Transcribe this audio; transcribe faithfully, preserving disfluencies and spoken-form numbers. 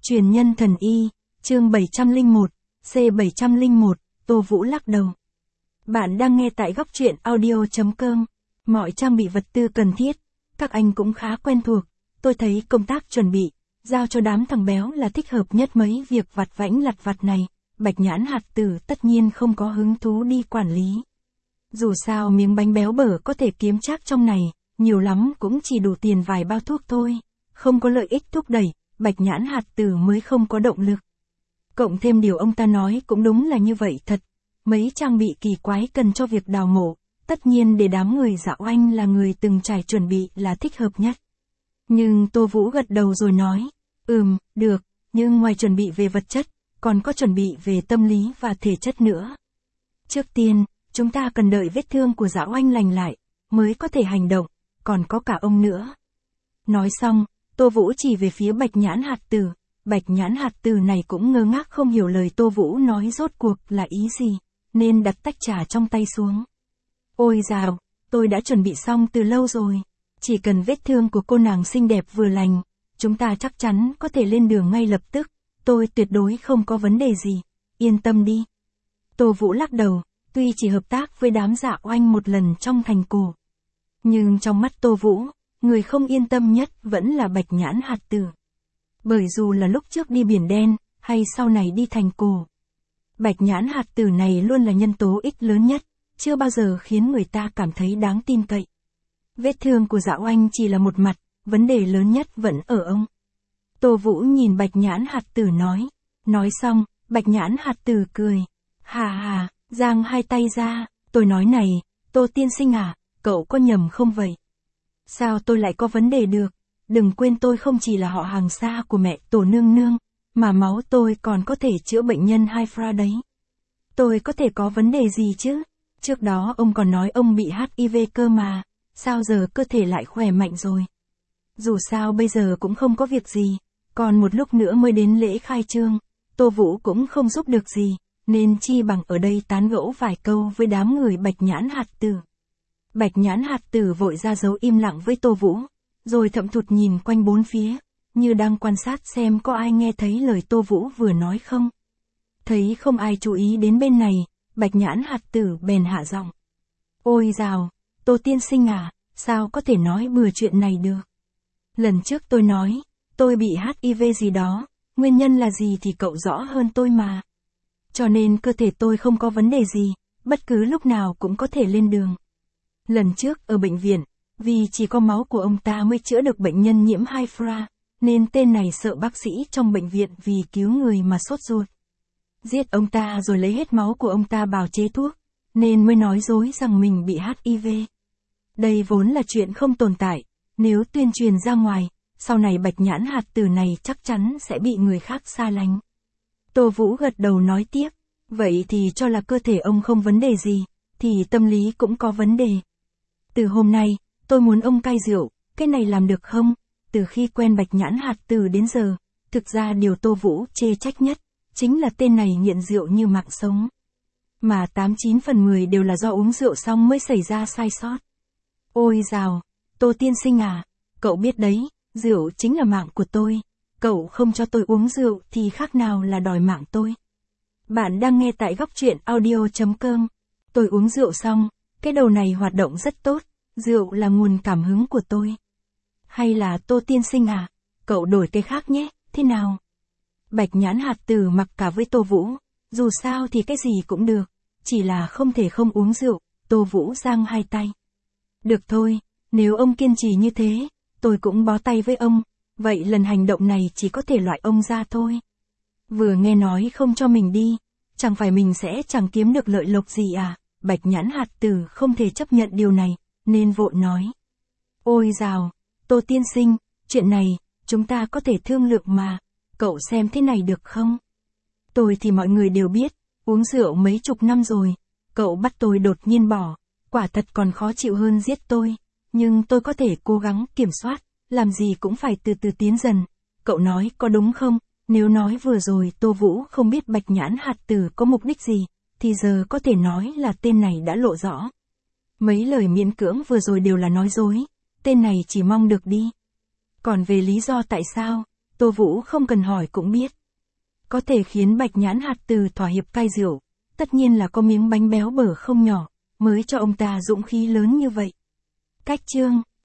Truyền nhân thần y, chương bảy trăm lẻ một, C bảy trăm lẻ một, Tô Vũ lắc đầu. Bạn đang nghe tại góc truyện audio chấm com. Mọi trang bị vật tư cần thiết, các anh cũng khá quen thuộc. Tôi thấy công tác chuẩn bị, giao cho đám thằng béo là thích hợp nhất mấy việc vặt vãnh lặt vặt này. Bạch Nhãn hạt tử tất nhiên không có hứng thú đi quản lý. Dù sao miếng bánh béo bở có thể kiếm chắc trong này, nhiều lắm cũng chỉ đủ tiền vài bao thuốc thôi. Không có lợi ích thúc đẩy, Bạch Nhãn hạt tử mới không có động lực. Cộng thêm điều ông ta nói cũng đúng là như vậy thật. Mấy trang bị kỳ quái cần cho việc đào mộ, tất nhiên để đám người Dạo Anh là người từng trải chuẩn bị là thích hợp nhất. Nhưng Tô Vũ gật đầu rồi nói, ừm, được, nhưng ngoài chuẩn bị về vật chất, còn có chuẩn bị về tâm lý và thể chất nữa. Trước tiên, chúng ta cần đợi vết thương của Dạo Anh lành lại, mới có thể hành động, còn có cả ông nữa. Nói xong, Tô Vũ chỉ về phía Bạch Nhãn hạt tử. Bạch Nhãn hạt tử này cũng ngơ ngác không hiểu lời Tô Vũ nói rốt cuộc là ý gì, nên đặt tách trà trong tay xuống. Ôi dào, tôi đã chuẩn bị xong từ lâu rồi. Chỉ cần vết thương của cô nàng xinh đẹp vừa lành, chúng ta chắc chắn có thể lên đường ngay lập tức. Tôi tuyệt đối không có vấn đề gì, yên tâm đi. Tô Vũ lắc đầu, tuy chỉ hợp tác với đám Dạo Anh một lần trong thành cổ. Nhưng trong mắt Tô Vũ, người không yên tâm nhất vẫn là Bạch Nhãn hạt tử. Bởi dù là lúc trước đi Biển Đen, hay sau này đi thành cổ, Bạch Nhãn hạt tử này luôn là nhân tố ích lớn nhất, chưa bao giờ khiến người ta cảm thấy đáng tin cậy. Vết thương của Dạo Anh chỉ là một mặt, vấn đề lớn nhất vẫn ở ông. Tô Vũ nhìn Bạch Nhãn hạt tử nói. Nói xong, Bạch Nhãn hạt tử cười. Hà hà, giang hai tay ra, tôi nói này, Tô tiên sinh à, cậu có nhầm không vậy? Sao tôi lại có vấn đề được? Đừng quên tôi không chỉ là họ hàng xa của mẹ Tổ nương nương, mà máu tôi còn có thể chữa bệnh nhân Hydra đấy. Tôi có thể có vấn đề gì chứ? Trước đó ông còn nói ông bị hát i vê cơ mà, sao giờ cơ thể lại khỏe mạnh rồi? Dù sao bây giờ cũng không có việc gì, còn một lúc nữa mới đến lễ khai trương, Tô Vũ cũng không giúp được gì, nên chi bằng ở đây tán gẫu vài câu với đám người Bạch Nhãn hạt tử. Bạch Nhãn hạt tử vội ra dấu im lặng với Tô Vũ, rồi thậm thụt nhìn quanh bốn phía, như đang quan sát xem có ai nghe thấy lời Tô Vũ vừa nói không. Thấy không ai chú ý đến bên này, Bạch Nhãn hạt tử bèn hạ giọng. Ôi dào, Tô tiên sinh à, sao có thể nói bừa chuyện này được? Lần trước tôi nói, tôi bị hát i vê gì đó, nguyên nhân là gì thì cậu rõ hơn tôi mà. Cho nên cơ thể tôi không có vấn đề gì, bất cứ lúc nào cũng có thể lên đường. Lần trước ở bệnh viện, vì chỉ có máu của ông ta mới chữa được bệnh nhân nhiễm Hydra, nên tên này sợ bác sĩ trong bệnh viện vì cứu người mà sốt ruột. Giết ông ta rồi lấy hết máu của ông ta bào chế thuốc, nên mới nói dối rằng mình bị hát i vê. Đây vốn là chuyện không tồn tại, nếu tuyên truyền ra ngoài, sau này Bạch Nhãn hạt tử này chắc chắn sẽ bị người khác xa lánh. Tô Vũ gật đầu nói tiếp, vậy thì cho là cơ thể ông không vấn đề gì, thì tâm lý cũng có vấn đề. Từ hôm nay, tôi muốn ông cai rượu, cái này làm được không? Từ khi quen Bạch Nhãn hạt tử đến giờ, thực ra điều Tô Vũ chê trách nhất, chính là tên này nghiện rượu như mạng sống. Mà tám chín phần mười đều là do uống rượu xong mới xảy ra sai sót. Ôi dào, Tô tiên sinh à, cậu biết đấy, rượu chính là mạng của tôi. Cậu không cho tôi uống rượu thì khác nào là đòi mạng tôi. Bạn đang nghe tại góc truyện audio chấm com. Tôi uống rượu xong, cái đầu này hoạt động rất tốt, rượu là nguồn cảm hứng của tôi. Hay là Tô tiên sinh à, cậu đổi cái khác nhé, thế nào? Bạch Nhãn hạt tử mặc cả với Tô Vũ, dù sao thì cái gì cũng được, chỉ là không thể không uống rượu. Tô Vũ giang hai tay. Được thôi, nếu ông kiên trì như thế, tôi cũng bó tay với ông, vậy lần hành động này chỉ có thể loại ông ra thôi. Vừa nghe nói không cho mình đi, chẳng phải mình sẽ chẳng kiếm được lợi lộc gì à? Bạch Nhãn hạt tử không thể chấp nhận điều này, nên vội nói. Ôi dào, Tô tiên sinh, chuyện này, chúng ta có thể thương lượng mà, cậu xem thế này được không? Tôi thì mọi người đều biết, uống rượu mấy chục năm rồi, cậu bắt tôi đột nhiên bỏ, quả thật còn khó chịu hơn giết tôi, nhưng tôi có thể cố gắng kiểm soát, làm gì cũng phải từ từ tiến dần. Cậu nói có đúng không? Nếu nói vừa rồi Tô Vũ không biết Bạch Nhãn hạt tử có mục đích gì, thì giờ có thể nói là tên này đã lộ rõ. Mấy lời miễn cưỡng vừa rồi đều là nói dối, tên này chỉ mong được đi. Còn về lý do tại sao, Tô Vũ không cần hỏi cũng biết. Có thể khiến Bạch Nhãn Hạt từ thỏa hiệp cai rượu, tất nhiên là có miếng bánh béo bở không nhỏ, mới cho ông ta dũng khí lớn như vậy. Cách chương